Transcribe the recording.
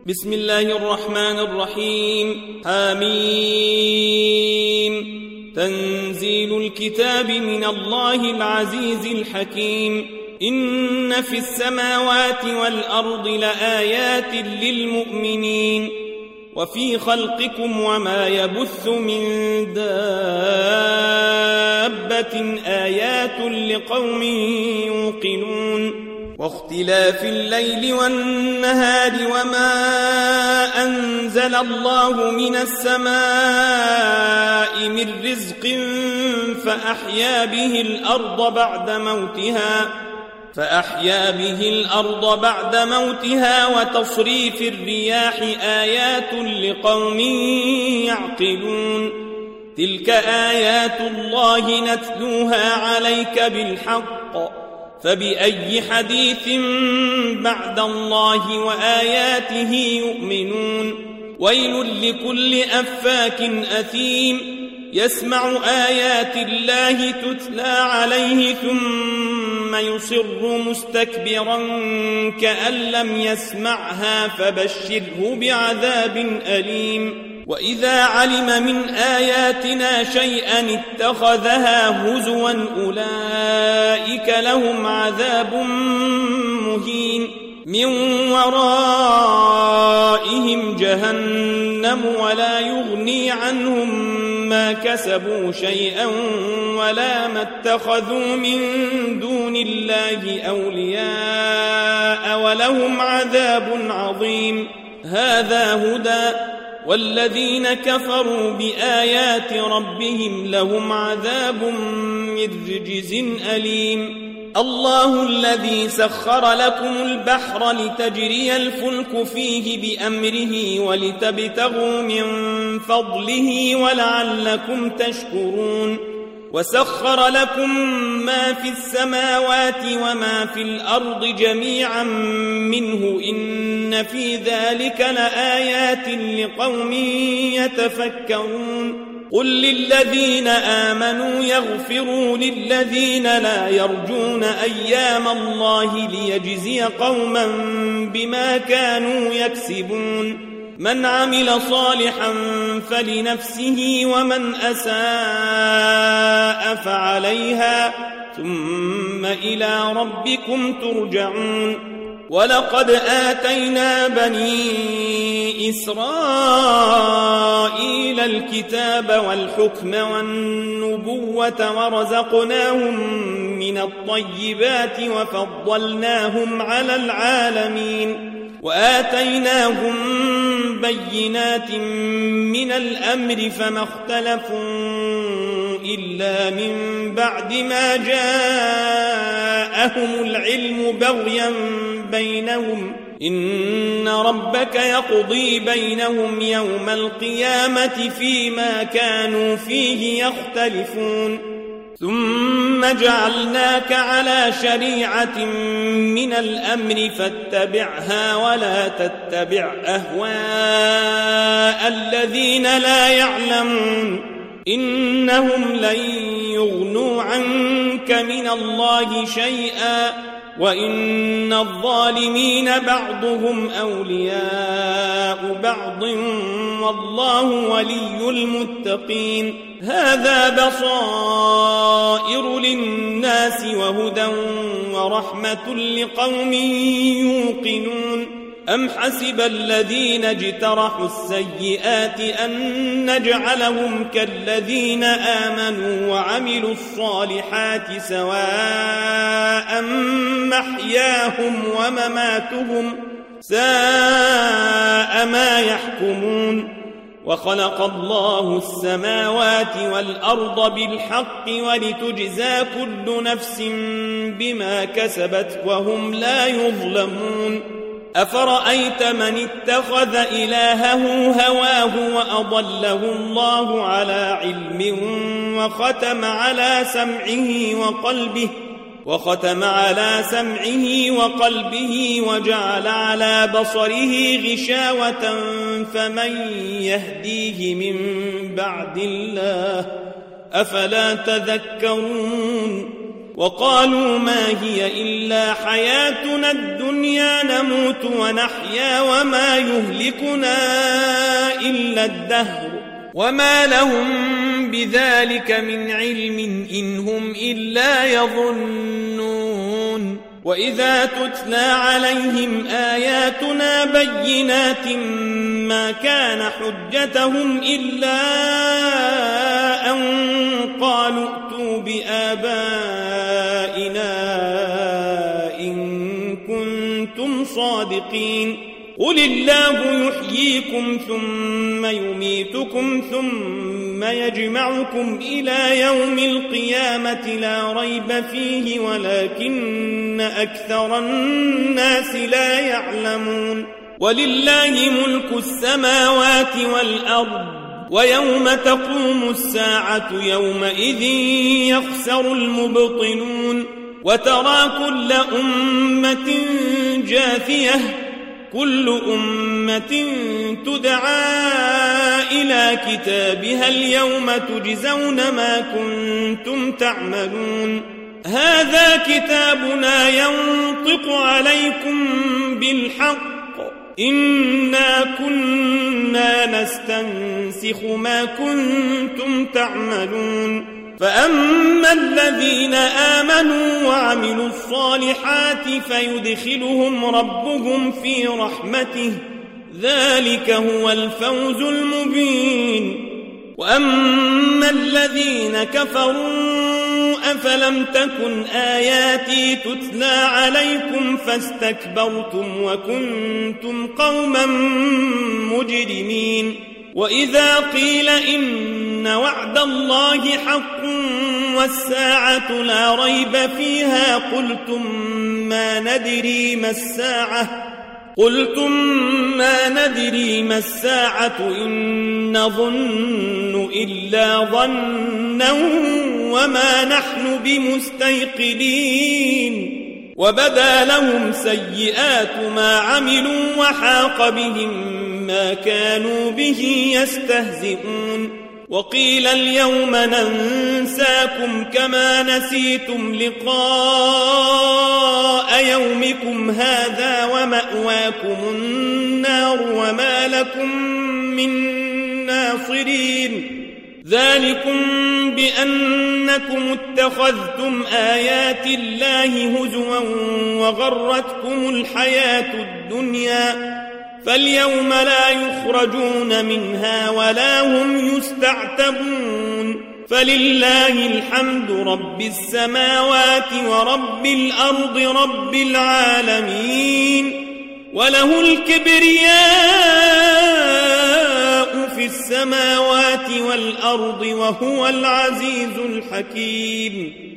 بسم الله الرحمن الرحيم. حميم. تنزيل الكتاب من الله العزيز الحكيم. إن في السماوات والأرض لآيات للمؤمنين وفي خلقكم وما يبث من دابة آيات لقوم يوقنون. واختلاف الليل والنهار وما أنزل الله من السماء من رزق فأحيا به الأرض بعد موتها وتصريف الرياح آيات لقوم يعقلون. تلك آيات الله نتلوها عليك بالحق فبأي حديث بعد الله وآياته يؤمنون. ويل لكل أفاك أثيم يسمع آيات الله تتلى عليه ثم يصر مستكبرا كأن لم يسمعها فبشره بعذاب أليم. وإذا علم من آياتنا شيئا اتخذها هزوا أولئك لهم عذاب مهين. من ورائهم جهنم ولا يغني عنهم ما كسبوا شيئا ولا ما اتخذوا من دون الله أولياء ولهم عذاب عظيم. هذا هدى والذين كفروا بآيات ربهم لهم عذاب من رجز أليم. الله الذي سخر لكم البحر لتجري الفلك فيه بأمره ولتبتغوا من فضله ولعلكم تشكرون. وسخر لكم ما في السماوات وما في الأرض جميعا منه إن في ذلك لآيات لقوم يتفكرون. قل للذين آمنوا يغفروا للذين لا يرجون أيام الله ليجزي قوما بما كانوا يكسبون. من عمل صالحا فلنفسه ومن أساء فعليها ثم إلى ربكم ترجعون. ولقد آتينا بني إسرائيل الكتاب والحكم والنبوة ورزقناهم من الطيبات وفضلناهم على العالمين. وآتيناهم بينات من الأمر فما اختلفوا إلا من بعد ما جاءهم العلم بغيا بينهم. إن ربك يقضي بينهم يوم القيامة فيما كانوا فيه يختلفون. ثم جعلناك على شريعة من الأمر فاتبعها ولا تتبع أهواء الذين لا يعلمون. إنهم لن يغنوا عنك من الله شيئا وإن الظالمين بعضهم أولياء بعض والله ولي المتقين. هذا بصائر للناس وهدى ورحمة لقوم يوقنون. أم حسب الذين اجترحوا السيئات أن نجعلهم كالذين آمنوا وعملوا الصالحات سواء محياهم ومماتهم ساء ما يحكمون. وخلق الله السماوات والأرض بالحق ولتجزى كل نفس بما كسبت وهم لا يظلمون. أفرأيت من اتخذ إلهه هواه وأضله الله على علم وختم على سمعه وقلبه وجعل على بصره غشاوة فمن يهديه من بعد الله أفلا تذكرون. وقالوا ما هي إلا حياتنا الدنيا نموت ونحيا وما يهلكنا إلا الدهر وما لهم بذلك من علم إن هم إلا يظنون وإذا تتلى عليهم آياتنا بينات ما كان حجتهم إلا أن قالوا ائتوا بآبائنا إن كنتم صادقين قل الله يحييكم ثم يميتكم ثم يجمعكم إلى يوم القيامة لا ريب فيه ولكن أكثر الناس لا يعلمون ولله ملك السماوات والأرض ويوم تقوم الساعة يومئذ يخسر المبطلون وترى كل أمة جاثية كل أمة تدعى إلى كتابها اليوم تجزون ما كنتم تعملون هذا كتابنا ينطق عليكم بالحق إنا كنا نستنسخ ما كنتم تعملون فأما الذين آمنوا وعملوا الصالحات فيدخلهم ربهم في رحمته ذلك هو الفوز المبين وأما الذين كفروا أفلم تكن آياتي تتلى عليكم فاستكبرتم وكنتم قوما مجرمين وإذا قيل إن وعد الله حق والساعة لا ريب فيها قلتم ما ندري ما الساعة إن نظن إلا ظنا وما نحن بمستيقنين وبدا لهم سيئات ما عملوا وحاق بهم ما كانوا به يستهزئون وقيل اليوم ننساكم كما نسيتم لقاء يومكم هذا ومأواكم النار وما لكم من ناصرين ذلكم بأنكم اتخذتم آيات الله هزوا وغرتكم الحياة الدنيا فاليوم لا يخرجون منها ولا هم يستعتبون فلله الحمد رب السماوات ورب الأرض رب العالمين وله الكبرياء في السماوات والأرض وهو العزيز الحكيم